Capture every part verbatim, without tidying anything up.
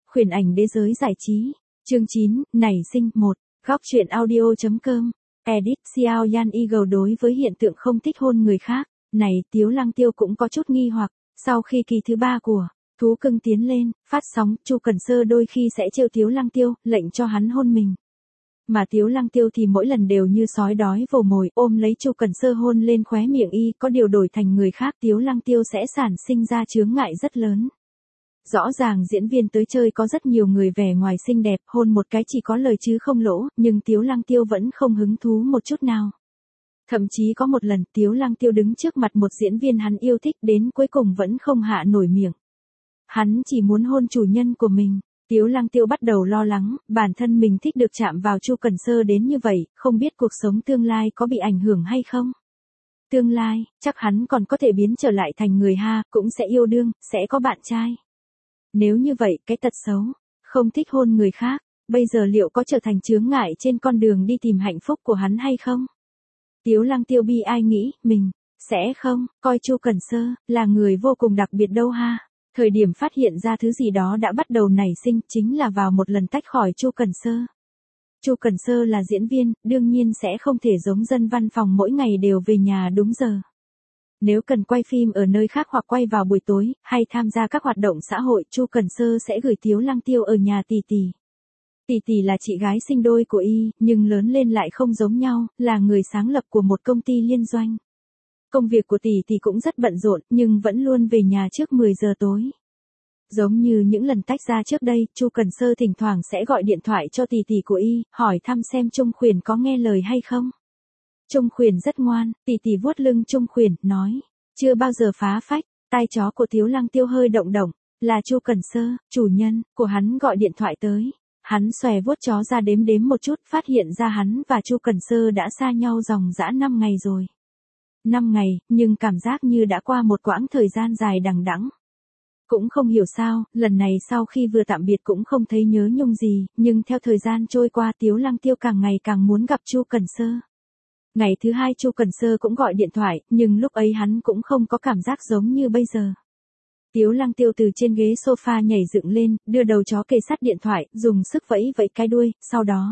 Khuyển ảnh đế giới giải trí. Chương chín, nảy sinh một. Góc truyện audio.com. Edit Xiao Yan Eagle đối với hiện tượng không thích hôn người khác. Này Tiếu Lăng Tiêu cũng có chút nghi hoặc. Sau khi kỳ thứ ba của Thú Cưng tiến lên, phát sóng, Chu Cần Sơ đôi khi sẽ trêu Tiếu Lăng Tiêu, lệnh cho hắn hôn mình. Mà Tiếu Lăng Tiêu thì mỗi lần đều như sói đói vồ mồi, ôm lấy Chu Cần Sơ hôn lên khóe miệng y, có điều đổi thành người khác Tiếu Lăng Tiêu sẽ sản sinh ra chướng ngại rất lớn. Rõ ràng diễn viên tới chơi có rất nhiều người vẻ ngoài xinh đẹp, hôn một cái chỉ có lời chứ không lỗ, nhưng Tiếu Lăng Tiêu vẫn không hứng thú một chút nào. Thậm chí có một lần Tiếu Lăng Tiêu đứng trước mặt một diễn viên hắn yêu thích đến cuối cùng vẫn không hạ nổi miệng. Hắn chỉ muốn hôn chủ nhân của mình. Tiếu Lăng Tiêu bắt đầu lo lắng, bản thân mình thích được chạm vào Chu Cần Sơ đến như vậy, không biết cuộc sống tương lai có bị ảnh hưởng hay không. Tương lai, chắc hắn còn có thể biến trở lại thành người ha, cũng sẽ yêu đương, sẽ có bạn trai. Nếu như vậy, cái tật xấu, không thích hôn người khác, bây giờ liệu có trở thành chướng ngại trên con đường đi tìm hạnh phúc của hắn hay không? Tiếu Lăng Tiêu bi ai nghĩ, mình, sẽ không, coi Chu Cần Sơ, là người vô cùng đặc biệt đâu ha. Thời điểm phát hiện ra thứ gì đó đã bắt đầu nảy sinh chính là vào một lần tách khỏi Chu Cần Sơ. Chu Cần Sơ là diễn viên, đương nhiên sẽ không thể giống dân văn phòng mỗi ngày đều về nhà đúng giờ. Nếu cần quay phim ở nơi khác hoặc quay vào buổi tối, hay tham gia các hoạt động xã hội, Chu Cần Sơ sẽ gửi Tiếu Lăng Tiêu ở nhà Tỷ Tỷ. Tỷ Tỷ là chị gái sinh đôi của y, nhưng lớn lên lại không giống nhau, là người sáng lập của một công ty liên doanh. Công việc của Tỷ Tỷ cũng rất bận rộn, nhưng vẫn luôn về nhà trước mười giờ tối. Giống như những lần tách ra trước đây, Chu Cần Sơ thỉnh thoảng sẽ gọi điện thoại cho Tỷ Tỷ của y, hỏi thăm xem Trung Khuyển có nghe lời hay không. Trung Khuyển rất ngoan, Tỷ Tỷ vuốt lưng Trung Khuyển, nói, chưa bao giờ phá phách. Tai chó của Tiếu Lăng Tiêu hơi động động, là Chu Cần Sơ, chủ nhân của hắn gọi điện thoại tới. Hắn xòe vuốt chó ra đếm đếm một chút, phát hiện ra hắn và Chu Cần Sơ đã xa nhau dòng dã năm ngày rồi. năm ngày, nhưng cảm giác như đã qua một quãng thời gian dài đằng đẵng. Cũng không hiểu sao, lần này sau khi vừa tạm biệt cũng không thấy nhớ nhung gì, nhưng theo thời gian trôi qua Tiếu Lăng Tiêu càng ngày càng muốn gặp Chu Cần Sơ. Ngày thứ hai Chu Cần Sơ cũng gọi điện thoại, nhưng lúc ấy hắn cũng không có cảm giác giống như bây giờ. Tiếu Lăng Tiêu từ trên ghế sofa nhảy dựng lên, đưa đầu chó kề sát điện thoại, dùng sức vẫy vẫy cái đuôi, sau đó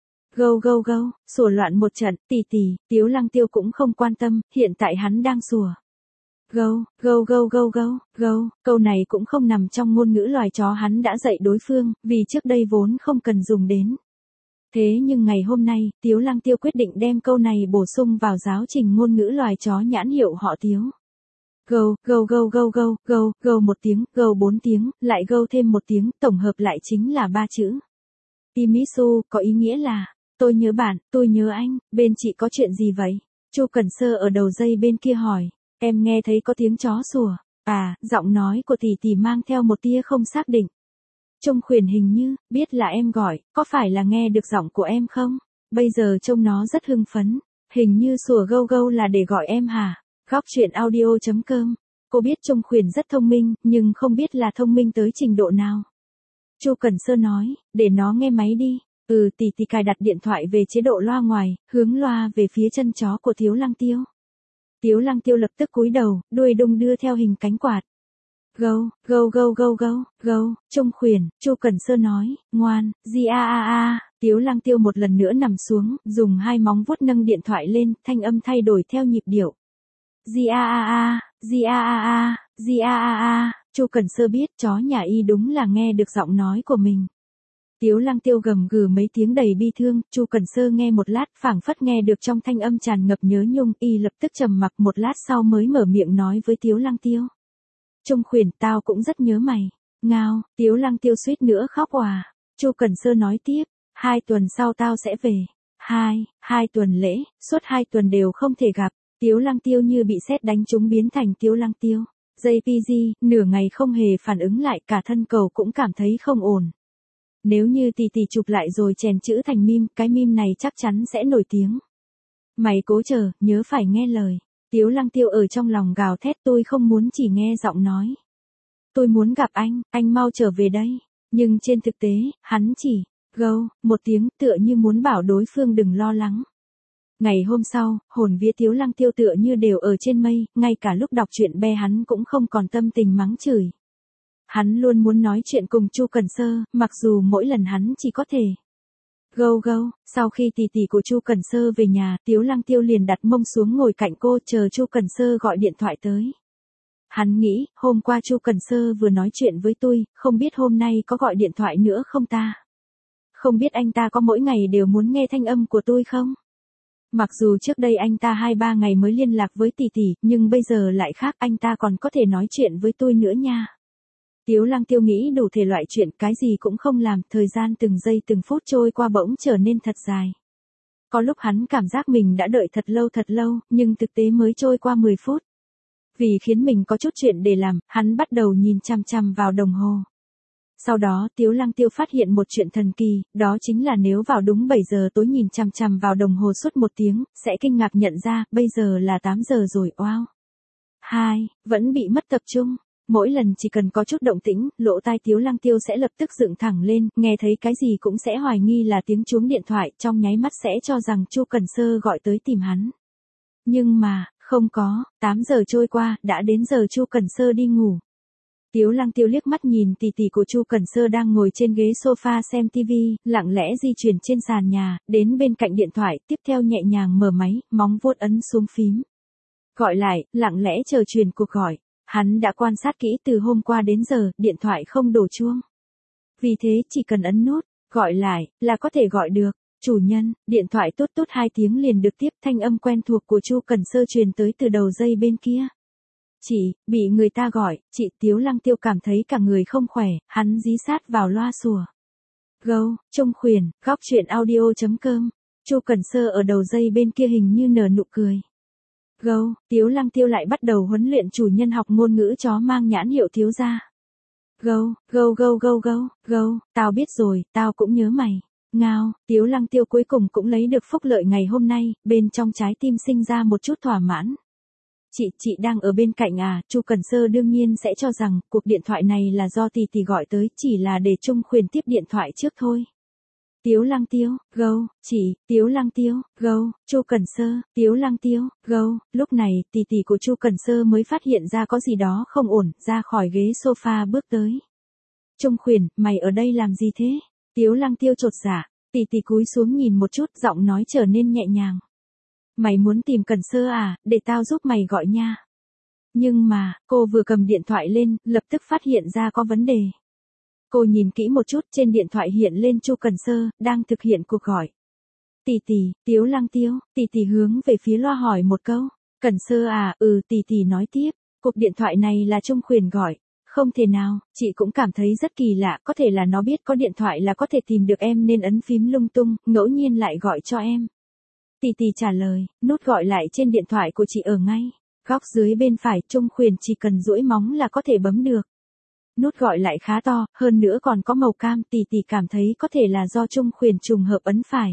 gâu gâu gâu, sủa loạn một trận, Tỷ Tỷ, Tiếu Lăng Tiêu cũng không quan tâm, hiện tại hắn đang sủa. Gâu, gâu gâu gâu gâu, gâu, câu này cũng không nằm trong ngôn ngữ loài chó hắn đã dạy đối phương, vì trước đây vốn không cần dùng đến. Thế nhưng ngày hôm nay, Tiếu Lăng Tiêu quyết định đem câu này bổ sung vào giáo trình ngôn ngữ loài chó nhãn hiệu họ Tiếu. Gâu, gâu gâu gâu gâu, gâu, gâu một tiếng, gâu bốn tiếng, lại gâu thêm một tiếng, tổng hợp lại chính là ba chữ. Timisu, có ý nghĩa là, tôi nhớ bạn, tôi nhớ anh, bên chị có chuyện gì vậy? Chu Cần Sơ ở đầu dây bên kia hỏi, em nghe thấy có tiếng chó sủa, à, giọng nói của Tỷ Tỷ mang theo một tia không xác định. Trung Khuyển hình như, biết là em gọi, có phải là nghe được giọng của em không? Bây giờ trông nó rất hưng phấn, hình như sủa gâu gâu là để gọi em hả? Góc truyện audio.com. Cô biết Trung Khuyển rất thông minh, nhưng không biết là thông minh tới trình độ nào. Chu Cần Sơ nói, để nó nghe máy đi. Ừ, Tỷ Tỷ cài đặt điện thoại về chế độ loa ngoài, hướng loa về phía chân chó của Tiếu Lăng Tiêu. Tiếu Lăng Tiêu lập tức cúi đầu, đuôi đung đưa theo hình cánh quạt. Gâu, gâu gâu gâu gâu, gâu, Trung Khuyển, Chu Cần Sơ nói, ngoan, di a a a. Tiếu Lăng Tiêu một lần nữa nằm xuống, dùng hai móng vuốt nâng điện thoại lên, thanh âm thay đổi theo nhịp điệu. Di a a a, di a a a, di a a a. Chu Cần Sơ biết chó nhà y đúng là nghe được giọng nói của mình. Tiếu Lăng Tiêu gầm gừ mấy tiếng đầy bi thương, Chu Cần Sơ nghe một lát, phảng phất nghe được trong thanh âm tràn ngập nhớ nhung, y lập tức trầm mặc một lát sau mới mở miệng nói với Tiếu Lăng Tiêu. Trung Khuyển, tao cũng rất nhớ mày. Ngao, Tiếu Lăng Tiêu suýt nữa khóc òa. Chu Cần Sơ nói tiếp, hai tuần sau tao sẽ về. Hai, hai tuần lễ, suốt hai tuần đều không thể gặp. Tiếu Lăng Tiêu như bị sét đánh trúng biến thành Tiếu Lăng Tiêu. jê pê giê, nửa ngày không hề phản ứng lại, cả thân cầu cũng cảm thấy không ổn. Nếu như Tỷ Tỷ chụp lại rồi chèn chữ thành meme, cái meme này chắc chắn sẽ nổi tiếng. Mày cố chờ, nhớ phải nghe lời. Tiếu Lăng Tiêu ở trong lòng gào thét, tôi không muốn chỉ nghe giọng nói. Tôi muốn gặp anh, anh mau trở về đây. Nhưng trên thực tế, hắn chỉ, gâu, một tiếng tựa như muốn bảo đối phương đừng lo lắng. Ngày hôm sau, hồn vía Tiếu Lăng Tiêu tựa như đều ở trên mây, ngay cả lúc đọc truyện be hắn cũng không còn tâm tình mắng chửi. Hắn luôn muốn nói chuyện cùng Chu Cần Sơ, mặc dù mỗi lần hắn chỉ có thể gâu gâu. Sau khi tỷ tỷ của Chu Cần Sơ về nhà, Tiếu Lăng Tiêu liền đặt mông xuống ngồi cạnh cô chờ Chu Cần Sơ gọi điện thoại tới. Hắn nghĩ, hôm qua Chu Cần Sơ vừa nói chuyện với tôi, không biết hôm nay có gọi điện thoại nữa không ta? Không biết anh ta có mỗi ngày đều muốn nghe thanh âm của tôi không? Mặc dù trước đây anh ta hai ba ngày mới liên lạc với tỷ tỷ, nhưng bây giờ lại khác, anh ta còn có thể nói chuyện với tôi nữa nha. Tiếu Lăng Tiêu nghĩ đủ thể loại chuyện, cái gì cũng không làm, thời gian từng giây từng phút trôi qua bỗng trở nên thật dài. Có lúc hắn cảm giác mình đã đợi thật lâu thật lâu, nhưng thực tế mới trôi qua mười phút. Vì khiến mình có chút chuyện để làm, hắn bắt đầu nhìn chằm chằm vào đồng hồ. Sau đó Tiếu Lăng Tiêu phát hiện một chuyện thần kỳ, đó chính là nếu vào đúng bảy giờ tối nhìn chằm chằm vào đồng hồ suốt một tiếng, sẽ kinh ngạc nhận ra, bây giờ là tám giờ rồi, wow. Hai, vẫn bị mất tập trung. Mỗi lần chỉ cần có chút động tĩnh, lỗ tai Tiếu Lăng Tiêu sẽ lập tức dựng thẳng lên, nghe thấy cái gì cũng sẽ hoài nghi là tiếng chuông điện thoại, trong nháy mắt sẽ cho rằng Chu Cần Sơ gọi tới tìm hắn. Nhưng mà, không có, tám giờ trôi qua, đã đến giờ Chu Cần Sơ đi ngủ. Tiếu Lăng Tiêu liếc mắt nhìn tỷ tỷ của Chu Cần Sơ đang ngồi trên ghế sofa xem tivi, lặng lẽ di chuyển trên sàn nhà, đến bên cạnh điện thoại, tiếp theo nhẹ nhàng mở máy, móng vuốt ấn xuống phím. Gọi lại, lặng lẽ chờ truyền cuộc gọi. Hắn đã quan sát kỹ từ hôm qua đến giờ, điện thoại không đổ chuông. Vì thế chỉ cần ấn nút, gọi lại, là có thể gọi được. Chủ nhân, điện thoại tút tút hai tiếng liền được tiếp, thanh âm quen thuộc của Chu Cần Sơ truyền tới từ đầu dây bên kia. Chị, bị người ta gọi, chị. Tiếu Lăng Tiêu cảm thấy cả người không khỏe, hắn dí sát vào loa sủa. Gâu, Trung Khuyển, góc truyện audio chấm com. Chu Cần Sơ ở đầu dây bên kia hình như nở nụ cười. Gâu, Tiếu Lăng Tiêu lại bắt đầu huấn luyện chủ nhân học ngôn ngữ chó mang nhãn hiệu thiếu gia. Gâu, gâu gâu gâu gâu, gâu, tao biết rồi, tao cũng nhớ mày. Ngao, Tiếu Lăng Tiêu cuối cùng cũng lấy được phúc lợi ngày hôm nay, bên trong trái tim sinh ra một chút thỏa mãn. Chị, chị đang ở bên cạnh à? Chu Cần Sơ đương nhiên sẽ cho rằng, cuộc điện thoại này là do tỷ tỷ gọi tới, chỉ là để Trung Khuyển tiếp điện thoại trước thôi. Tiếu Lăng Tiêu, gâu, chị. Tiếu Lăng Tiêu, gâu, Chu Cần Sơ. Tiếu Lăng Tiêu, gâu. Lúc này, tỷ tỷ của Chu Cần Sơ mới phát hiện ra có gì đó không ổn, ra khỏi ghế sofa bước tới. Trung Khuyển, mày ở đây làm gì thế? Tiếu Lăng Tiêu chột dạ, tỷ tỷ cúi xuống nhìn một chút, giọng nói trở nên nhẹ nhàng. Mày muốn tìm Cần Sơ à, để tao giúp mày gọi nha. Nhưng mà, cô vừa cầm điện thoại lên, lập tức phát hiện ra có vấn đề. Cô nhìn kỹ một chút, trên điện thoại hiện lên Chu Cần Sơ, đang thực hiện cuộc gọi. Tỷ tỷ, Tiếu Lăng Tiêu, tỷ tỷ hướng về phía loa hỏi một câu. Cần Sơ à, ừ, tỷ tỷ nói tiếp, cuộc điện thoại này là Trung Khuyển gọi. Không thể nào, chị cũng cảm thấy rất kỳ lạ, có thể là nó biết có điện thoại là có thể tìm được em nên ấn phím lung tung, ngẫu nhiên lại gọi cho em. Tỷ tỷ trả lời, nút gọi lại trên điện thoại của chị ở ngay góc dưới bên phải, Trung Khuyển chỉ cần duỗi móng là có thể bấm được. Nút gọi lại khá to, hơn nữa còn có màu cam, tỷ tỷ cảm thấy có thể là do Trung Khuyển trùng hợp ấn phải.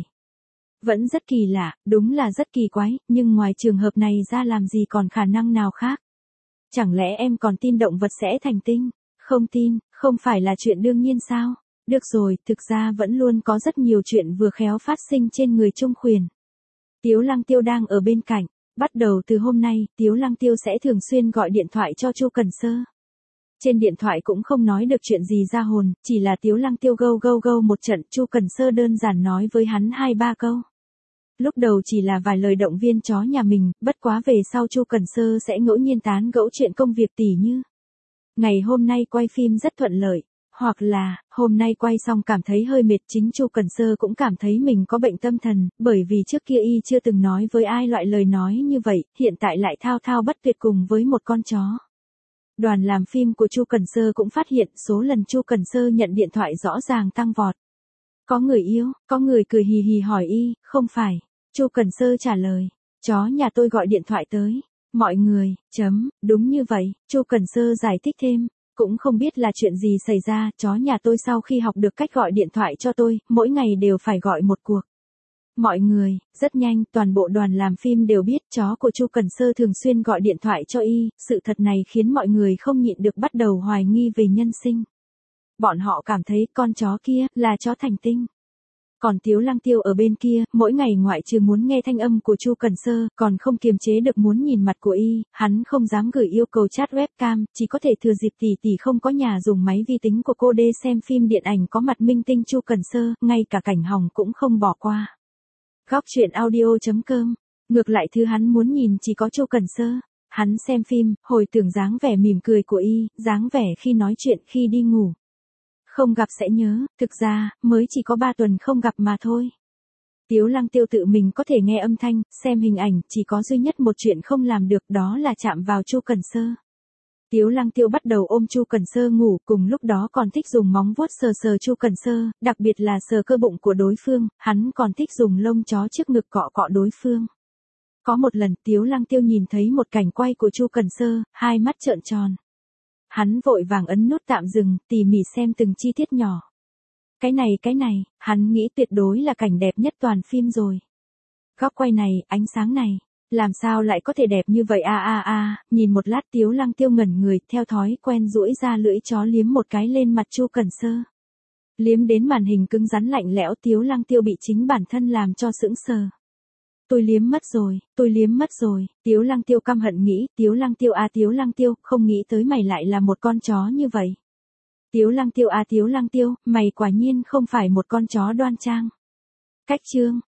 Vẫn rất kỳ lạ, đúng là rất kỳ quái, nhưng ngoài trường hợp này ra làm gì còn khả năng nào khác. Chẳng lẽ em còn tin động vật sẽ thành tinh? Không tin, không phải là chuyện đương nhiên sao? Được rồi, thực ra vẫn luôn có rất nhiều chuyện vừa khéo phát sinh trên người Trung Khuyển. Tiếu Lăng Tiêu đang ở bên cạnh. Bắt đầu từ hôm nay, Tiếu Lăng Tiêu sẽ thường xuyên gọi điện thoại cho Chu Cần Sơ. Trên điện thoại cũng không nói được chuyện gì ra hồn, chỉ là Tiếu Lăng Tiêu gâu gâu gâu một trận, Chu Cần Sơ đơn giản nói với hắn hai ba câu. Lúc đầu chỉ là vài lời động viên chó nhà mình, bất quá về sau Chu Cần Sơ sẽ ngẫu nhiên tán gẫu chuyện công việc tỉ như. Ngày hôm nay quay phim rất thuận lợi, hoặc là, hôm nay quay xong cảm thấy hơi mệt, chính Chu Cần Sơ cũng cảm thấy mình có bệnh tâm thần, bởi vì trước kia y chưa từng nói với ai loại lời nói như vậy, hiện tại lại thao thao bất tuyệt cùng với một con chó. Đoàn làm phim của Chu Cần Sơ cũng phát hiện số lần Chu Cần Sơ nhận điện thoại rõ ràng tăng vọt. Có người yêu, có người cười hì hì hỏi y, không phải. Chu Cần Sơ trả lời, chó nhà tôi gọi điện thoại tới. Mọi người, chấm, đúng như vậy, Chu Cần Sơ giải thích thêm. Cũng không biết là chuyện gì xảy ra, chó nhà tôi sau khi học được cách gọi điện thoại cho tôi, mỗi ngày đều phải gọi một cuộc. Mọi người, rất nhanh, toàn bộ đoàn làm phim đều biết chó của Chu Cần Sơ thường xuyên gọi điện thoại cho y, sự thật này khiến mọi người không nhịn được bắt đầu hoài nghi về nhân sinh. Bọn họ cảm thấy con chó kia là chó thành tinh. Còn Tiếu Lăng Tiêu ở bên kia, mỗi ngày ngoại trừ muốn nghe thanh âm của Chu Cẩn Sơ, còn không kiềm chế được muốn nhìn mặt của y, hắn không dám gửi yêu cầu chat webcam, chỉ có thể thừa dịp tỷ tỷ không có nhà dùng máy vi tính của cô đê xem phim điện ảnh có mặt minh tinh Chu Cẩn Sơ, ngay cả cảnh hỏng cũng không bỏ qua. Góc truyện audio chấm com. Ngược lại thứ hắn muốn nhìn chỉ có Chu Cẩn Sơ. Hắn xem phim, hồi tưởng dáng vẻ mỉm cười của y, dáng vẻ khi nói chuyện khi đi ngủ. Không gặp sẽ nhớ, thực ra, mới chỉ có ba tuần không gặp mà thôi. Tiếu Lăng Tiêu tự mình có thể nghe âm thanh, xem hình ảnh, chỉ có duy nhất một chuyện không làm được đó là chạm vào Chu Cẩn Sơ. Tiếu Lăng Tiêu bắt đầu ôm Chu Cẩn Sơ ngủ, cùng lúc đó còn thích dùng móng vuốt sờ sờ Chu Cẩn Sơ, đặc biệt là sờ cơ bụng của đối phương, hắn còn thích dùng lông chó trước ngực cọ cọ đối phương. Có một lần Tiếu Lăng Tiêu nhìn thấy một cảnh quay của Chu Cẩn Sơ, hai mắt trợn tròn. Hắn vội vàng ấn nút tạm dừng, tỉ mỉ xem từng chi tiết nhỏ. Cái này cái này, hắn nghĩ tuyệt đối là cảnh đẹp nhất toàn phim rồi. Góc quay này, ánh sáng này, làm sao lại có thể đẹp như vậy a a a, nhìn một lát Tiếu Lăng Tiêu ngẩn người, theo thói quen duỗi ra lưỡi chó liếm một cái lên mặt Chu Cẩn Sơ. Liếm đến màn hình cứng rắn lạnh lẽo Tiếu Lăng Tiêu bị chính bản thân làm cho sững sờ. Tôi liếm mất rồi, tôi liếm mất rồi, Tiếu Lăng Tiêu căm hận nghĩ, Tiếu Lăng Tiêu a Tiếu Lăng Tiêu, không nghĩ tới mày lại là một con chó như vậy. Tiếu Lăng Tiêu a Tiếu Lăng Tiêu, mày quả nhiên không phải một con chó đoan trang. Cách chương